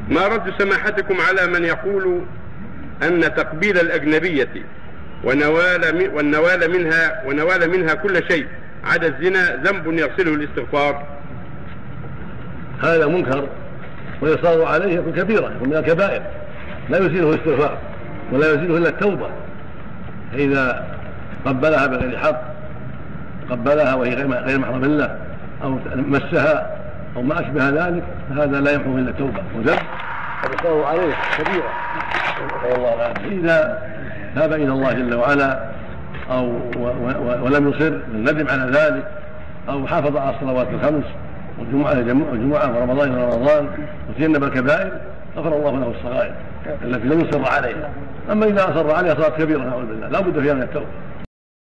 ما رد سماحتكم على من يقول أن تقبيل الأجنبية ونوال منها كل شيء عدا الزنا ذنب يغسله الاستغفار؟ هذا منكر، ويصار عليه يكون كبيرة، يكون من الكبائر لا يزيله الاستغفار ولا يزيله إلا التوبة. فإذا قبلها بغير حق، قبلها وهي غير محرم له، أو مسها أو ما أشبه ذلك، فهذا لا يمحو إلا التوبة وذنب ويصار عليه كبيرة. إذا تاب إلى الله جل وعلا ولم يصر الندم على ذلك، أو حافظ على الصلوات الخمس والجمعة ورمضان ورمضان وتجنب الكبائر، غفر الله له الصغائر التي لم يصر عليها. أما إذا أصر عليها صارت كبيرة نعوذ بالله، لا بد فيها من التوبة.